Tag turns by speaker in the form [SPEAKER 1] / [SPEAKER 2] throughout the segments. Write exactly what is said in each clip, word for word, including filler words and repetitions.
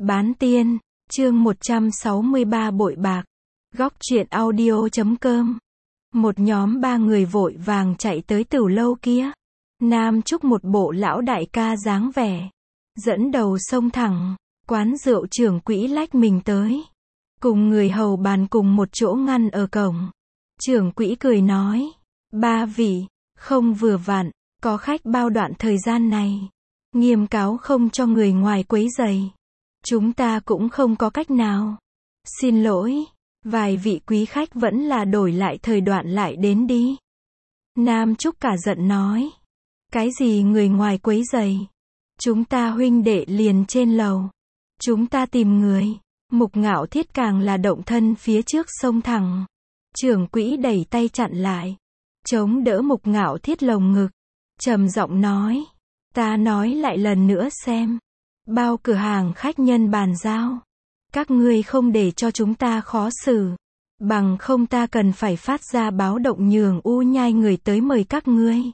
[SPEAKER 1] Bán tiên, chương một trăm sáu mươi ba bội bạc. Góc truyện audio chấm com. Một nhóm ba người vội vàng chạy tới tửu lâu kia. Nam Trúc một bộ lão đại ca dáng vẻ, dẫn đầu xông thẳng, quán rượu trưởng quỹ lách mình tới. Cùng người hầu bàn cùng một chỗ ngăn ở cổng. Trưởng quỹ cười nói, ba vị, không vừa vặn, có khách bao đoạn thời gian này. Nghiêm cáo không cho người ngoài quấy rầy. Chúng ta cũng không có cách nào. Xin lỗi, vài vị quý khách vẫn là đổi lại thời đoạn lại đến đi. Nam Trúc cả giận nói, cái gì người ngoài quấy rầy? Chúng ta huynh đệ liền trên lầu. Chúng ta tìm người. Mục Ngạo Thiết càng là động thân phía trước xông thẳng. Trưởng quỹ đẩy tay chặn lại, chống đỡ Mục Ngạo Thiết lồng ngực, trầm giọng nói, ta nói lại lần nữa xem. Bao cửa hàng khách nhân bàn giao. Các ngươi không để cho chúng ta khó xử. Bằng không ta cần phải phát ra báo động nhường U Nhai người tới mời các ngươi.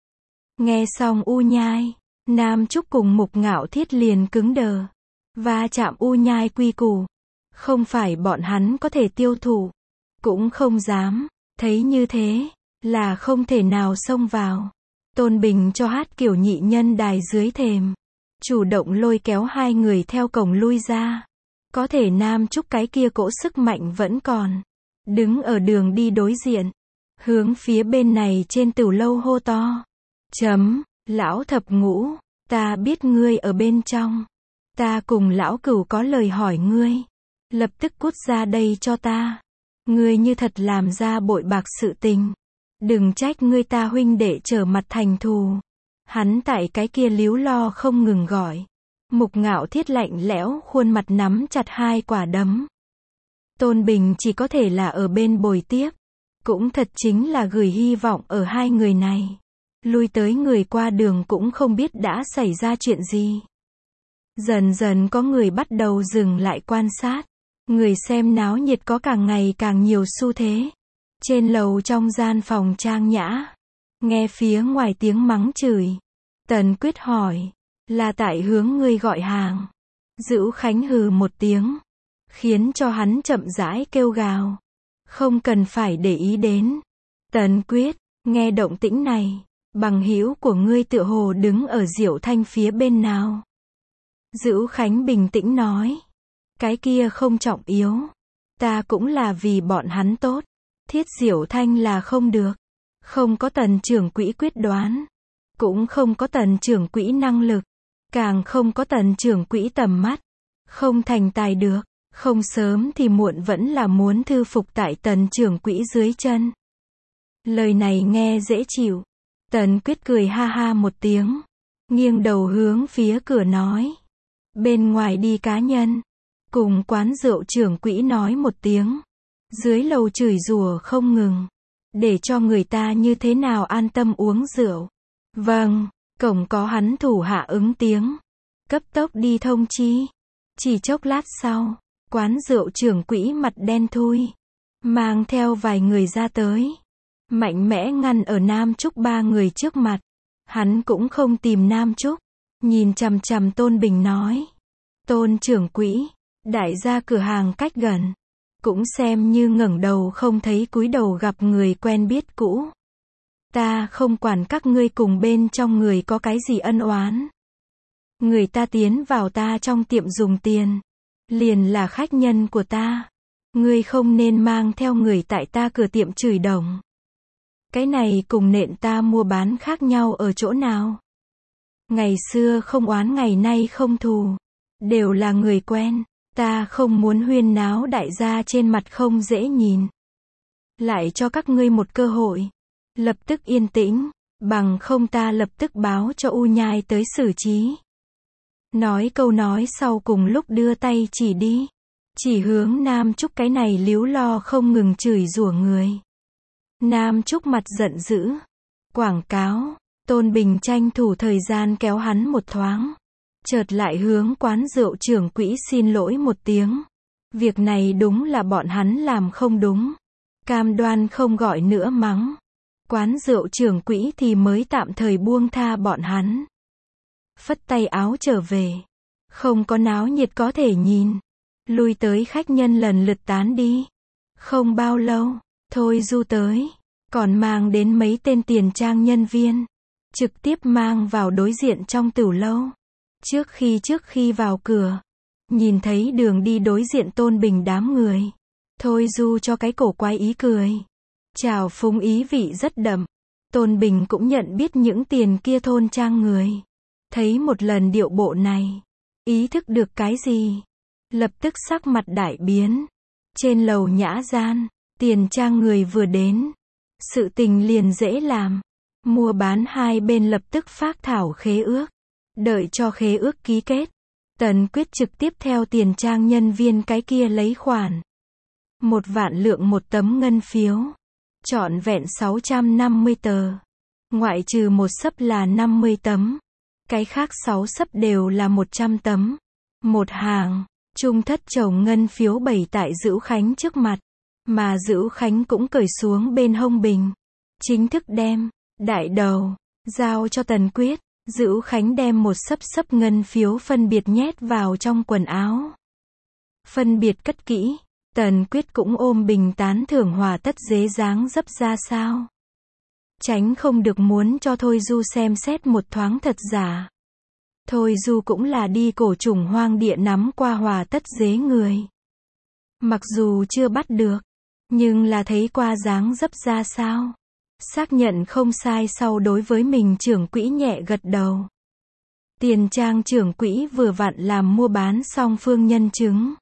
[SPEAKER 1] Nghe xong U Nhai, Nam Trúc cùng Mục Ngạo Thiết liền cứng đờ. Va chạm U Nhai quy củ. Không phải bọn hắn có thể tiêu thụ. Cũng không dám. Thấy như thế, là không thể nào xông vào. Tôn Bình cho hát kiểu nhị nhân đài dưới thềm. Chủ động lôi kéo hai người theo cổng lui ra. Có thể Nam Trúc cái kia cỗ sức mạnh vẫn còn. Đứng ở đường đi đối diện. Hướng phía bên này trên tửu lâu hô to. Chấm, lão thập ngũ, ta biết ngươi ở bên trong. Ta cùng lão cửu có lời hỏi ngươi. Lập tức cút ra đây cho ta. Ngươi như thật làm ra bội bạc sự tình. Đừng trách ngươi ta huynh đệ trở mặt thành thù. Hắn tại cái kia líu lo không ngừng gọi. Mục Ngạo Thiết lạnh lẽo khuôn mặt nắm chặt hai quả đấm. Tôn Bình chỉ có thể là ở bên bồi tiếp. Cũng thật chính là gửi hy vọng ở hai người này. Lui tới người qua đường cũng không biết đã xảy ra chuyện gì. Dần dần có người bắt đầu dừng lại quan sát. Người xem náo nhiệt có càng ngày càng nhiều xu thế. Trên lầu trong gian phòng trang nhã. Nghe phía ngoài tiếng mắng chửi. Tần Quyết hỏi. Là tại hướng ngươi gọi hàng. Dữu Khánh hừ một tiếng. Khiến cho hắn chậm rãi kêu gào. Không cần phải để ý đến. Tần Quyết, nghe động tĩnh này. Bằng hữu của ngươi tựa hồ đứng ở Diệu Thanh phía bên nào. Dữu Khánh bình tĩnh nói. Cái kia không trọng yếu. Ta cũng là vì bọn hắn tốt. Thiết Diệu Thanh là không được. Không có Tần trưởng quỹ quyết đoán. Cũng không có Tần trưởng quỹ năng lực. Càng không có Tần trưởng quỹ tầm mắt. Không thành tài được. Không sớm thì muộn vẫn là muốn thư phục tại Tần trưởng quỹ dưới chân. Lời này nghe dễ chịu. Tần Quyết cười ha ha một tiếng. Nghiêng đầu hướng phía cửa nói. Bên ngoài đi cá nhân. Cùng quán rượu trưởng quỹ nói một tiếng. Dưới lầu chửi rủa không ngừng. Để cho người ta như thế nào an tâm uống rượu. Vâng, cổng có hắn thủ hạ ứng tiếng. Cấp tốc đi thông chi. Chỉ chốc lát sau, quán rượu trưởng quỹ mặt đen thui. Mang theo vài người ra tới. Mạnh mẽ ngăn ở Nam Trúc ba người trước mặt. Hắn cũng không tìm Nam Trúc. Nhìn chằm chằm Tôn Bình nói. Tôn trưởng quỹ, đại gia cửa hàng cách gần. Cũng xem như ngẩng đầu không thấy cúi đầu gặp người quen biết cũ. Ta không quản các ngươi cùng bên trong người có cái gì ân oán. Người ta tiến vào ta trong tiệm dùng tiền. Liền là khách nhân của ta. Ngươi không nên mang theo người tại ta cửa tiệm chửi đồng. Cái này cùng nện ta mua bán khác nhau ở chỗ nào? Ngày xưa không oán ngày nay không thù. Đều là người quen. Ta không muốn huyên náo đại gia trên mặt không dễ nhìn. Lại cho các ngươi một cơ hội. Lập tức yên tĩnh. Bằng không ta lập tức báo cho U Nhai tới xử trí. Nói câu nói sau cùng lúc đưa tay chỉ đi. Chỉ hướng Nam Trúc cái này líu lo không ngừng chửi rủa người. Nam Trúc mặt giận dữ. Quảng cáo. Tôn Bình tranh thủ thời gian kéo hắn một thoáng. Chợt lại hướng quán rượu trưởng quỹ xin lỗi một tiếng. Việc này đúng là bọn hắn làm không đúng. Cam đoan không gọi nữa mắng. Quán rượu trưởng quỹ thì mới tạm thời buông tha bọn hắn. Phất tay áo trở về. Không có náo nhiệt có thể nhìn. Lui tới khách nhân lần lượt tán đi. Không bao lâu, Thôi Du tới. Còn mang đến mấy tên tiền trang nhân viên. Trực tiếp mang vào đối diện trong tửu lâu. Trước khi trước khi vào cửa. Nhìn thấy đường đi đối diện Tôn Bình đám người. Thôi Du cho cái cổ quái ý cười. Trào phúng ý vị rất đậm. Tôn Bình cũng nhận biết những tiền kia thôn trang người. Thấy một lần điệu bộ này. Ý thức được cái gì? Lập tức sắc mặt đại biến. Trên lầu nhã gian. Tiền trang người vừa đến. Sự tình liền dễ làm. Mua bán hai bên lập tức phác thảo khế ước. Đợi cho khế ước ký kết. Tần Quyết trực tiếp theo tiền trang nhân viên cái kia lấy khoản. Một vạn lượng một tấm ngân phiếu. Trọn vẹn sáu trăm năm mươi tờ. Ngoại trừ một xấp là năm mươi tấm. Cái khác sáu xấp đều là một trăm tấm. Một hàng. Trung thất chồng ngân phiếu bày tại Dữu Khánh trước mặt. Mà Dữu Khánh cũng cởi xuống bên hông bình. Chính thức đem. Đại đầu. Giao cho Tần Quyết. Dữu Khánh đem một xấp xấp ngân phiếu phân biệt nhét vào trong quần áo. Phân biệt cất kỹ. Tần Quyết cũng ôm bình tán thưởng hòa tất dế dáng dấp ra sao. Tránh không được muốn cho Thôi Du xem xét một thoáng thật giả. Thôi Du cũng là đi cổ trùng hoang địa nắm qua hòa tất dế người. Mặc dù chưa bắt được, nhưng là thấy qua dáng dấp ra sao. Xác nhận không sai sau đối với mình trưởng quỹ nhẹ gật đầu. Tiền trang trưởng quỹ vừa vặn làm mua bán song phương nhân chứng.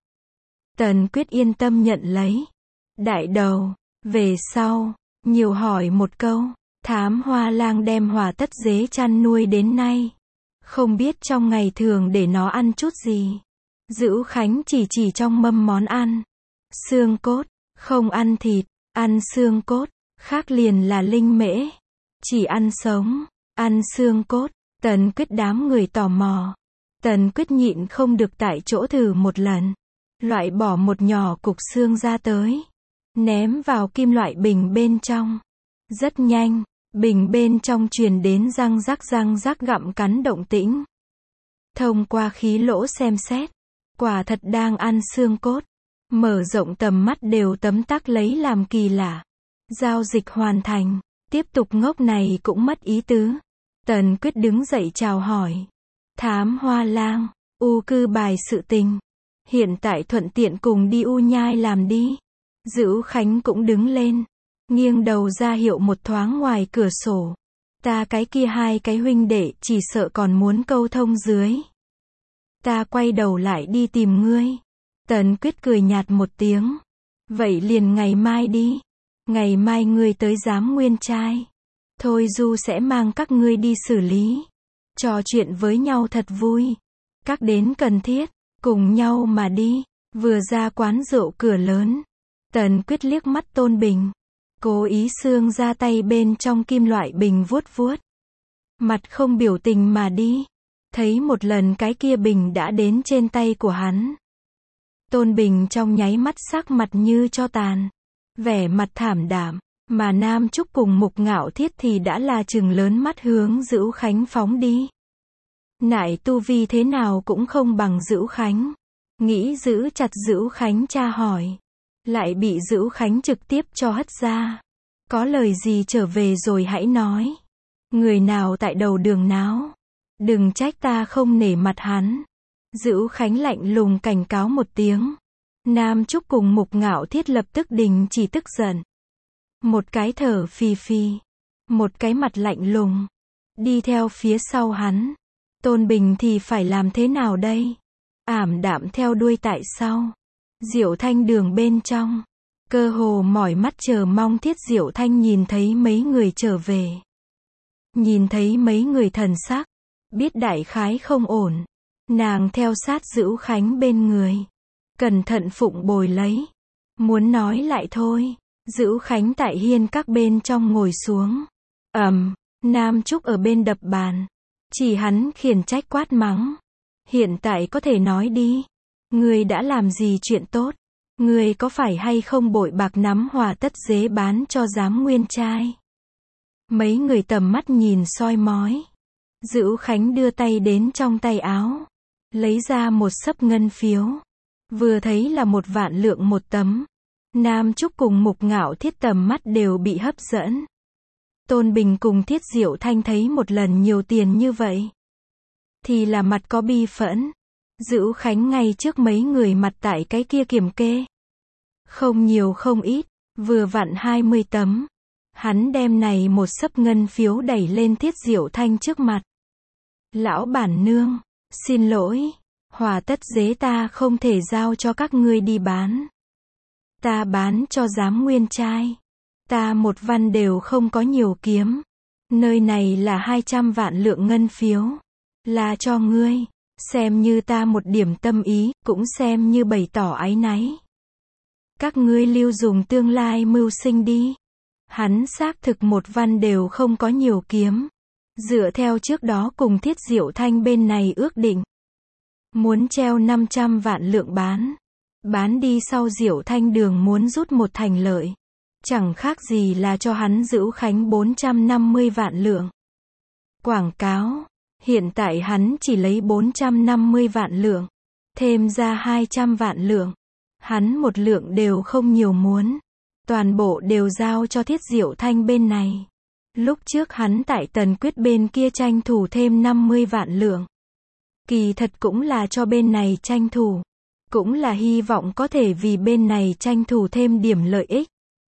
[SPEAKER 1] Tần Quyết yên tâm nhận lấy. Đại đầu, về sau, nhiều hỏi một câu. Thám Hoa Lang đem hòa tất dế chăn nuôi đến nay. Không biết trong ngày thường để nó ăn chút gì. Dữu Khánh chỉ chỉ trong mâm món ăn. Xương cốt, không ăn thịt, ăn xương cốt. Khác liền là linh mễ. Chỉ ăn sống, ăn xương cốt. Tần Quyết đám người tò mò. Tần Quyết nhịn không được tại chỗ thử một lần. Loại bỏ một nhỏ cục xương ra tới. Ném vào kim loại bình bên trong. Rất nhanh, bình bên trong truyền đến răng rắc răng rắc gặm cắn động tĩnh. Thông qua khí lỗ xem xét. Quả thật đang ăn xương cốt. Mở rộng tầm mắt đều tấm tắc lấy làm kỳ lạ. Giao dịch hoàn thành. Tiếp tục ngốc này cũng mất ý tứ. Tần Quyết đứng dậy chào hỏi. Thám Hoa Lang, U cư bài sự tình. Hiện tại thuận tiện cùng đi U Nhai làm đi. Dữu Khánh cũng đứng lên. Nghiêng đầu ra hiệu một thoáng ngoài cửa sổ. Ta cái kia hai cái huynh đệ chỉ sợ còn muốn câu thông dưới. Ta quay đầu lại đi tìm ngươi. Tần Quyết cười nhạt một tiếng. Vậy liền ngày mai đi. Ngày mai ngươi tới Giám Nguyên Trai. Thôi Du sẽ mang các ngươi đi xử lý. Trò chuyện với nhau thật vui. Các đến cần thiết. Cùng nhau mà đi. Vừa ra quán rượu cửa lớn. Tần Quyết liếc mắt Tôn Bình. Cố ý xương ra tay bên trong kim loại bình vuốt vuốt. Mặt không biểu tình mà đi. Thấy một lần cái kia bình đã đến trên tay của hắn. Tôn Bình trong nháy mắt sắc mặt như cho tàn. Vẻ mặt thảm đạm. Mà Nam Trúc cùng Mục Ngạo Thiết thì đã là trừng lớn mắt hướng Dữu Khánh phóng đi. Nại tu vi thế nào cũng không bằng Dữu Khánh. Nghĩ giữ chặt Dữu Khánh tra hỏi. Lại bị Dữu Khánh trực tiếp cho hất ra. Có lời gì trở về rồi hãy nói. Người nào tại đầu đường náo. Đừng trách ta không nể mặt hắn. Dữu Khánh lạnh lùng cảnh cáo một tiếng. Nam Trúc cùng Mục Ngạo Thiết lập tức đình chỉ tức giận. Một cái thở phì phì. Một cái mặt lạnh lùng. Đi theo phía sau hắn. Tôn Bình thì phải làm thế nào đây? Ảm đạm theo đuôi tại sau. Diệu Thanh đường bên trong. Cơ hồ mỏi mắt chờ mong Thiết Diệu Thanh nhìn thấy mấy người trở về. Nhìn thấy mấy người thần sắc. Biết đại khái không ổn. Nàng theo sát Dữu Khánh bên người. Cẩn thận phụng bồi lấy. Muốn nói lại thôi. Dữu Khánh tại hiên các bên trong ngồi xuống. Ầm, Nam Trúc ở bên đập bàn. Chỉ hắn khiển trách quát mắng. Hiện tại có thể nói đi. Ngươi đã làm gì chuyện tốt? Ngươi có phải hay không bội bạc nắm hòa tất dế bán cho Giám Nguyên Trai? Mấy người tầm mắt nhìn soi mói. Dữu Khánh đưa tay đến trong tay áo. lấy ra một xấp ngân phiếu. Vừa thấy là một vạn lượng một tấm. Nam Trúc cùng Mục Ngạo Thiết tầm mắt đều bị hấp dẫn. Tôn Bình cùng Thiết Diệu Thanh thấy một lần nhiều tiền như vậy, thì là mặt có bi phẫn. Dữu Khánh ngay trước mấy người mặt tại cái kia kiểm kê. Không nhiều không ít, vừa vặn hai mươi tấm. Hắn đem này một xấp ngân phiếu đẩy lên Thiết Diệu Thanh trước mặt. Lão bản nương, xin lỗi, hòa tất dế ta không thể giao cho các ngươi đi bán. Ta bán cho giám nguyên trai. Ta một văn đều không có nhiều kiếm. Nơi này là hai trăm vạn lượng ngân phiếu. Là cho ngươi. Xem như ta một điểm tâm ý, cũng xem như bày tỏ áy náy. Các ngươi lưu dùng tương lai mưu sinh đi. Hắn xác thực một văn đều không có nhiều kiếm. Dựa theo trước đó cùng Thiết Diệu Thanh bên này ước định. Muốn treo năm trăm vạn lượng bán. Bán đi sau Diệu Thanh đường muốn rút một thành lợi. Chẳng khác gì là cho hắn Dữu Khánh bốn trăm năm mươi vạn lượng. Quảng cáo. Hiện tại hắn chỉ lấy bốn trăm năm mươi vạn lượng. Thêm ra hai trăm vạn lượng. Hắn một lượng đều không nhiều muốn. Toàn bộ đều giao cho Thiết Diệu Thanh bên này. Lúc trước hắn tại Tần Quyết bên kia tranh thủ thêm năm mươi vạn lượng. Kỳ thật cũng là cho bên này tranh thủ. Cũng là hy vọng có thể vì bên này tranh thủ thêm điểm lợi ích.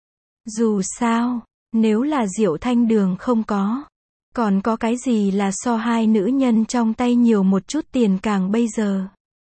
[SPEAKER 1] Dù sao, nếu là Diệu Thanh đường không có. Còn có cái gì là so hai nữ nhân trong tay nhiều một chút tiền càng bây giờ.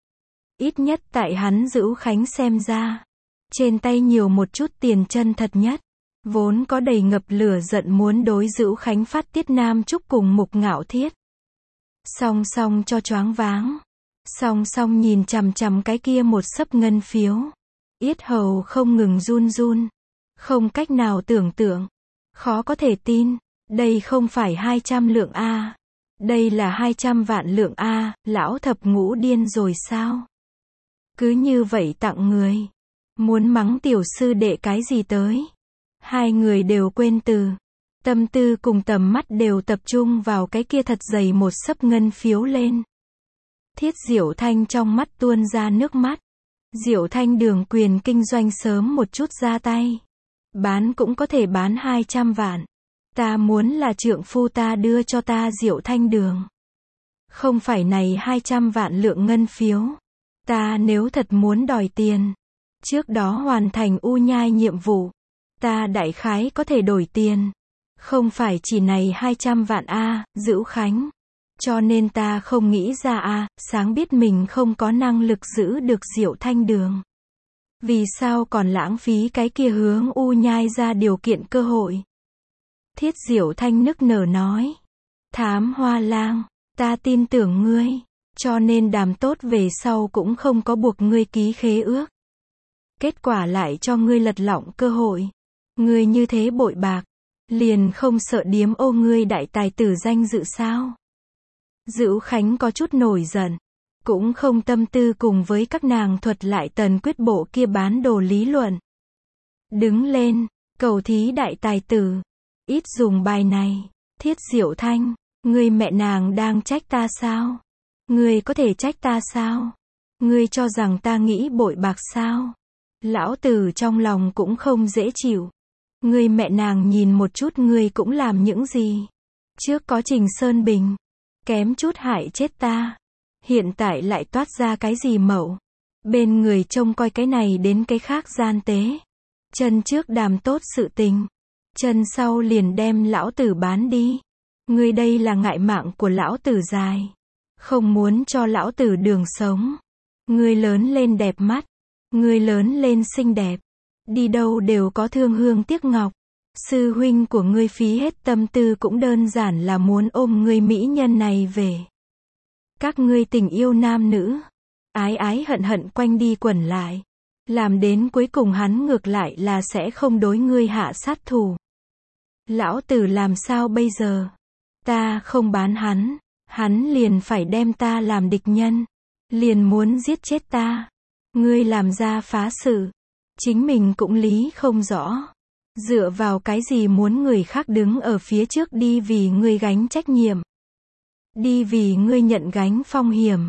[SPEAKER 1] Ít nhất tại hắn Dữu Khánh xem ra. Trên tay nhiều một chút tiền chân thật nhất. Vốn có đầy ngập lửa giận muốn đối Dữu Khánh phát tiết Nam Trúc cùng Mục Ngạo Thiết. Song song cho choáng váng. Song song nhìn chằm chằm cái kia một xấp ngân phiếu. Yết hầu không ngừng run run. Không cách nào tưởng tượng. Khó có thể tin. Đây không phải hai trăm lượng A. Đây là hai trăm vạn lượng A. Lão thập ngũ điên rồi sao? Cứ như vậy tặng người. Muốn mắng tiểu sư đệ cái gì tới. Hai người đều quên từ. Tâm tư cùng tầm mắt đều tập trung vào cái kia thật dày một xấp ngân phiếu lên. Thiết Diệu Thanh trong mắt tuôn ra nước mắt. Diệu Thanh đường quyền kinh doanh sớm một chút ra tay. Bán cũng có thể bán hai trăm vạn. Ta muốn là trượng phu ta đưa cho ta Diệu Thanh đường. Không phải này hai trăm vạn lượng ngân phiếu. Ta nếu thật muốn đòi tiền. Trước đó hoàn thành u nhai nhiệm vụ. Ta đại khái có thể đổi tiền. Không phải chỉ này hai trăm vạn A, Dữu Khánh. Cho nên ta không nghĩ ra A, sáng biết mình không có năng lực giữ được Diệu Thanh đường. Vì sao còn lãng phí cái kia hướng u nhai ra điều kiện cơ hội. Thiết Diệu Thanh nức nở nói. Thám Hoa Lang, ta tin tưởng ngươi. Cho nên đàm tốt về sau cũng không có buộc ngươi ký khế ước. Kết quả lại cho ngươi lật lọng cơ hội. Ngươi như thế bội bạc. Liền không sợ điếm ô ngươi đại tài tử danh dự sao? Dữu Khánh có chút nổi giận. Cũng không tâm tư cùng với các nàng thuật lại Tần Quyết bộ kia bán đồ lý luận. Đứng lên, cầu thí đại tài tử. Ít dùng bài này. Thiết Diệu Thanh, ngươi mẹ nàng đang trách ta sao? Ngươi có thể trách ta sao? Ngươi cho rằng ta nghĩ bội bạc sao? Lão tử trong lòng cũng không dễ chịu. Ngươi mẹ nàng nhìn một chút ngươi cũng làm những gì? Trước có Trình Sơn Bình. Kém chút hại chết ta. Hiện tại lại toát ra cái gì mẩu. Bên người trông coi cái này đến cái khác gian tế. Chân trước đàm tốt sự tình. Chân sau liền đem lão tử bán đi. Ngươi đây là ngại mạng của lão tử dài. Không muốn cho lão tử đường sống. Ngươi lớn lên đẹp mắt. Ngươi lớn lên xinh đẹp. Đi đâu đều có thương hương tiếc ngọc. Sư huynh của ngươi phí hết tâm tư cũng đơn giản là muốn ôm ngươi mỹ nhân này về. Các ngươi tình yêu nam nữ. Ái ái hận hận quanh đi quẩn lại. Làm đến cuối cùng hắn ngược lại là sẽ không đối ngươi hạ sát thủ. Lão tử làm sao bây giờ? Ta không bán hắn. Hắn liền phải đem ta làm địch nhân. Liền muốn giết chết ta. Ngươi làm ra phá sự. Chính mình cũng lý không rõ. Dựa vào cái gì muốn người khác đứng ở phía trước đi vì ngươi gánh trách nhiệm. Đi vì ngươi nhận gánh phong hiểm.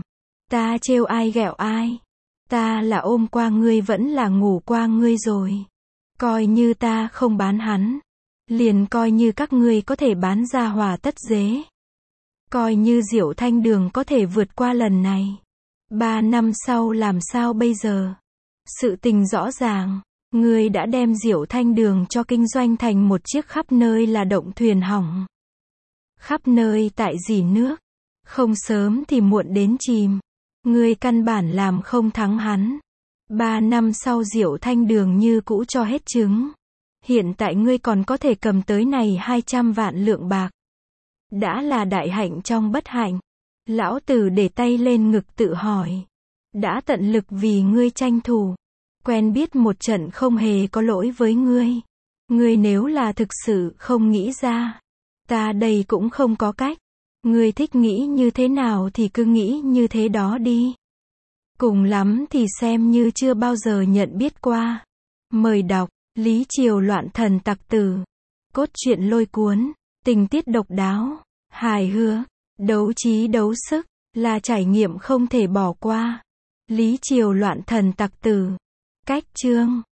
[SPEAKER 1] Ta trêu ai ghẹo ai. Ta là ôm qua ngươi vẫn là ngủ qua ngươi rồi. Coi như ta không bán hắn. Liền coi như các ngươi có thể bán ra Hòa Tất Dế. Coi như Diệu Thanh Đường có thể vượt qua lần này. Ba năm sau làm sao bây giờ? Sự tình rõ ràng. Ngươi đã đem Diệu Thanh Đường cho kinh doanh thành một chiếc khắp nơi là động thuyền hỏng. Khắp nơi tại dỉ nước. Không sớm thì muộn đến chìm. Ngươi căn bản làm không thắng hắn. Ba năm sau Diệu Thanh Đường như cũ cho hết trứng. Hiện tại ngươi còn có thể cầm tới này hai trăm vạn lượng bạc. Đã là đại hạnh trong bất hạnh. Lão Tử để tay lên ngực tự hỏi. Đã tận lực vì ngươi tranh thủ. Quen biết một trận không hề có lỗi với ngươi. Ngươi nếu là thực sự không nghĩ ra. Ta đây cũng không có cách. Ngươi thích nghĩ như thế nào thì cứ nghĩ như thế đó đi. Cùng lắm thì xem như chưa bao giờ nhận biết qua. Mời đọc, Lý Triều Loạn Thần Tặc Tử. Cốt truyện lôi cuốn, tình tiết độc đáo, hài hước, đấu trí đấu sức, là trải nghiệm không thể bỏ qua. Lý Triều Loạn Thần Tặc Tử. Cách chương